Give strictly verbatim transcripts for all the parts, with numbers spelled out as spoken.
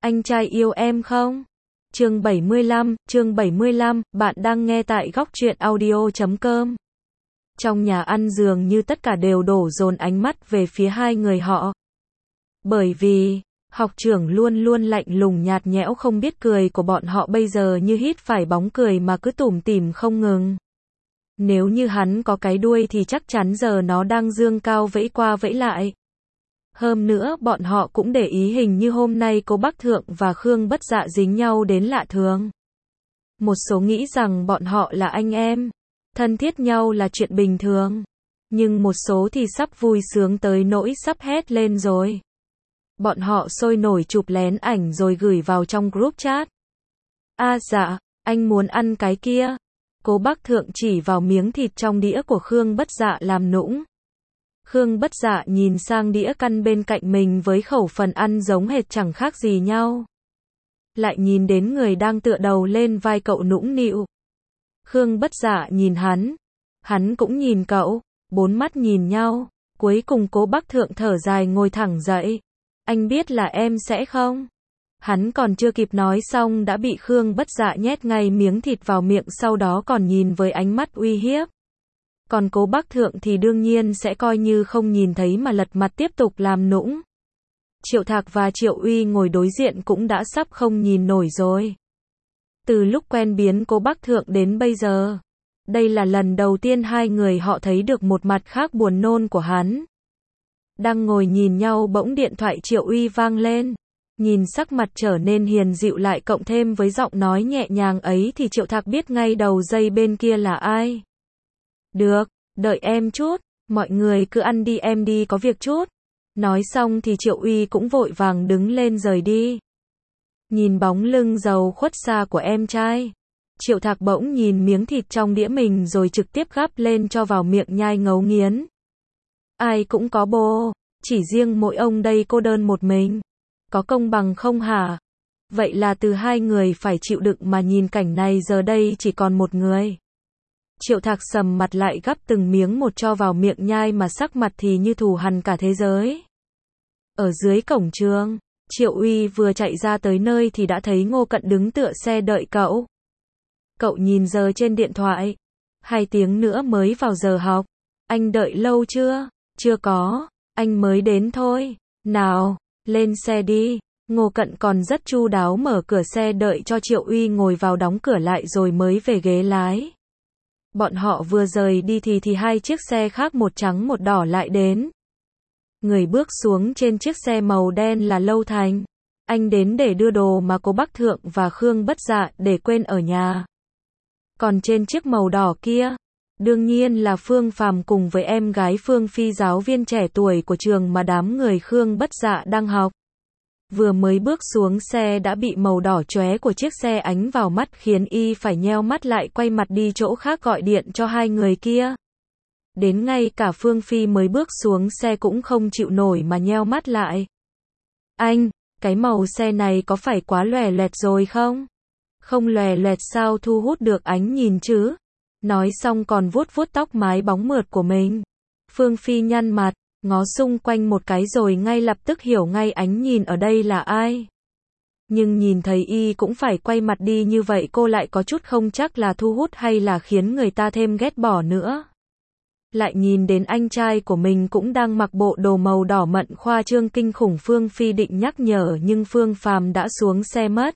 Anh trai yêu em không? Chương bảy mươi lăm, chương bảy mươi lăm, bạn đang nghe tại góc truyện audio chấm com. Trong nhà ăn dường như tất cả đều đổ dồn ánh mắt về phía hai người họ. Bởi vì, học trưởng luôn luôn lạnh lùng nhạt nhẽo không biết cười của bọn họ bây giờ như hít phải bóng cười mà cứ tủm tỉm không ngừng. Nếu như hắn có cái đuôi thì chắc chắn giờ nó đang dương cao vẫy qua vẫy lại. Hơn nữa bọn họ cũng để ý hình như hôm nay cô Bắc Thượng và Khương Bất Dạ dính nhau đến lạ thường. Một số nghĩ rằng bọn họ là anh em, thân thiết nhau là chuyện bình thường. Nhưng một số thì sắp vui sướng tới nỗi sắp hét lên rồi. Bọn họ sôi nổi chụp lén ảnh rồi gửi vào trong group chat. À dạ, anh muốn ăn cái kia. Cô Bắc Thượng chỉ vào miếng thịt trong đĩa của Khương Bất Dạ làm nũng. Khương Bất Dạ nhìn sang đĩa căn bên cạnh mình với khẩu phần ăn giống hệt chẳng khác gì nhau. Lại nhìn đến người đang tựa đầu lên vai cậu nũng nịu. Khương Bất Dạ nhìn hắn. Hắn cũng nhìn cậu. Bốn mắt nhìn nhau. Cuối cùng Cố Bắc Thượng thở dài ngồi thẳng dậy. Anh biết là em sẽ không? Hắn còn chưa kịp nói xong đã bị Khương Bất Dạ nhét ngay miếng thịt vào miệng, sau đó còn nhìn với ánh mắt uy hiếp. Còn Cố Bắc Thượng thì đương nhiên sẽ coi như không nhìn thấy mà lật mặt tiếp tục làm nũng. Triệu Thạc và Triệu Uy ngồi đối diện cũng đã sắp không nhìn nổi rồi. Từ lúc quen biến Cố Bắc Thượng đến bây giờ, đây là lần đầu tiên hai người họ thấy được một mặt khác buồn nôn của hắn. Đang ngồi nhìn nhau bỗng điện thoại Triệu Uy vang lên. Nhìn sắc mặt trở nên hiền dịu lại cộng thêm với giọng nói nhẹ nhàng ấy thì Triệu Thạc biết ngay đầu dây bên kia là ai. Được, đợi em chút, mọi người cứ ăn đi, em đi có việc chút. Nói xong thì Triệu Uy cũng vội vàng đứng lên rời đi. Nhìn bóng lưng giàu khuất xa của em trai, Triệu Thạc bỗng nhìn miếng thịt trong đĩa mình rồi trực tiếp gắp lên cho vào miệng nhai ngấu nghiến. Ai cũng có bồ, chỉ riêng mỗi ông đây cô đơn một mình. Có công bằng không hả? Vậy là từ hai người phải chịu đựng mà nhìn cảnh này giờ đây chỉ còn một người. Triệu Thạc sầm mặt lại gắp từng miếng một cho vào miệng nhai mà sắc mặt thì như thù hằn cả thế giới. Ở dưới cổng trường, Triệu Uy vừa chạy ra tới nơi thì đã thấy Ngô Cận đứng tựa xe đợi cậu. Cậu nhìn giờ trên điện thoại. Hai tiếng nữa mới vào giờ học. Anh đợi lâu chưa? Chưa có, anh mới đến thôi. Nào, lên xe đi. Ngô Cận còn rất chu đáo mở cửa xe đợi cho Triệu Uy ngồi vào, đóng cửa lại rồi mới về ghế lái. Bọn họ vừa rời đi thì thì hai chiếc xe khác một trắng một đỏ lại đến. Người bước xuống trên chiếc xe màu đen là Lâu Thành. Anh đến để đưa đồ mà Cố Bắc Thượng và Khương Bất Dạ để quên ở nhà. Còn trên chiếc màu đỏ kia, đương nhiên là Phương Phàm cùng với em gái Phương Phi, giáo viên trẻ tuổi của trường mà đám người Khương Bất Dạ đang học. Vừa mới bước xuống xe đã bị màu đỏ chóe của chiếc xe ánh vào mắt khiến y phải nheo mắt lại quay mặt đi chỗ khác gọi điện cho hai người kia. Đến ngay cả Phương Phi mới bước xuống xe cũng không chịu nổi mà nheo mắt lại. Anh, cái màu xe này có phải quá lòe loẹt rồi không? Không lòe loẹt sao thu hút được ánh nhìn chứ? Nói xong còn vuốt vuốt tóc mái bóng mượt của mình. Phương Phi nhăn mặt, ngó xung quanh một cái rồi ngay lập tức hiểu ngay ánh nhìn ở đây là ai. Nhưng nhìn thấy y cũng phải quay mặt đi như vậy cô lại có chút không chắc là thu hút hay là khiến người ta thêm ghét bỏ nữa. Lại nhìn đến anh trai của mình cũng đang mặc bộ đồ màu đỏ mận khoa trương kinh khủng, Phương Phi định nhắc nhở nhưng Phương Phàm đã xuống xe mất.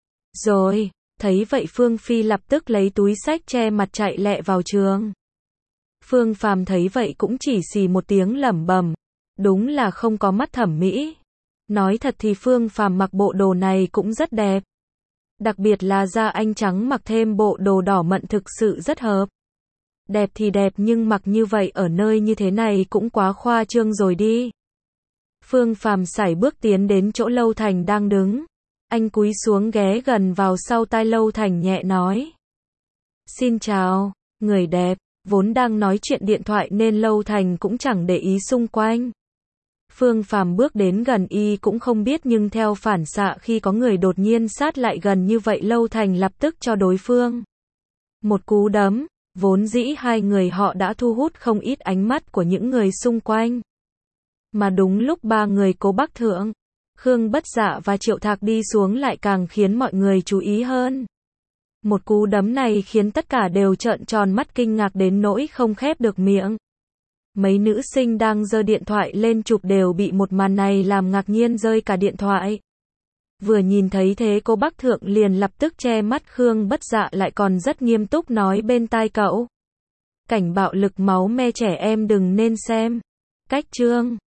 Rồi, thấy vậy Phương Phi lập tức lấy túi xách che mặt chạy lẹ vào trường. Phương Phàm thấy vậy cũng chỉ xì một tiếng lẩm bẩm, đúng là không có mắt thẩm mỹ. Nói thật thì Phương Phàm mặc bộ đồ này cũng rất đẹp. Đặc biệt là da anh trắng mặc thêm bộ đồ đỏ mận thực sự rất hợp. Đẹp thì đẹp nhưng mặc như vậy ở nơi như thế này cũng quá khoa trương rồi đi. Phương Phàm sải bước tiến đến chỗ Lâu Thành đang đứng. Anh cúi xuống ghé gần vào sau tai Lâu Thành nhẹ nói. Xin chào, người đẹp. Vốn đang nói chuyện điện thoại nên Lâu Thành cũng chẳng để ý xung quanh. Phương Phàm bước đến gần y cũng không biết nhưng theo phản xạ khi có người đột nhiên sát lại gần như vậy Lâu Thành lập tức cho đối phương một cú đấm. Vốn dĩ hai người họ đã thu hút không ít ánh mắt của những người xung quanh. Mà đúng lúc ba người Cố Bắc Thượng, Khương Bất Dạ và Triệu Thạc đi xuống lại càng khiến mọi người chú ý hơn. Một cú đấm này khiến tất cả đều trợn tròn mắt kinh ngạc đến nỗi không khép được miệng. Mấy nữ sinh đang giơ điện thoại lên chụp đều bị một màn này làm ngạc nhiên rơi cả điện thoại. Vừa nhìn thấy thế cô Bắc Thượng liền lập tức che mắt Khương Bất Dạ lại còn rất nghiêm túc nói bên tai cậu. Cảnh bạo lực máu me trẻ em đừng nên xem. Cách chương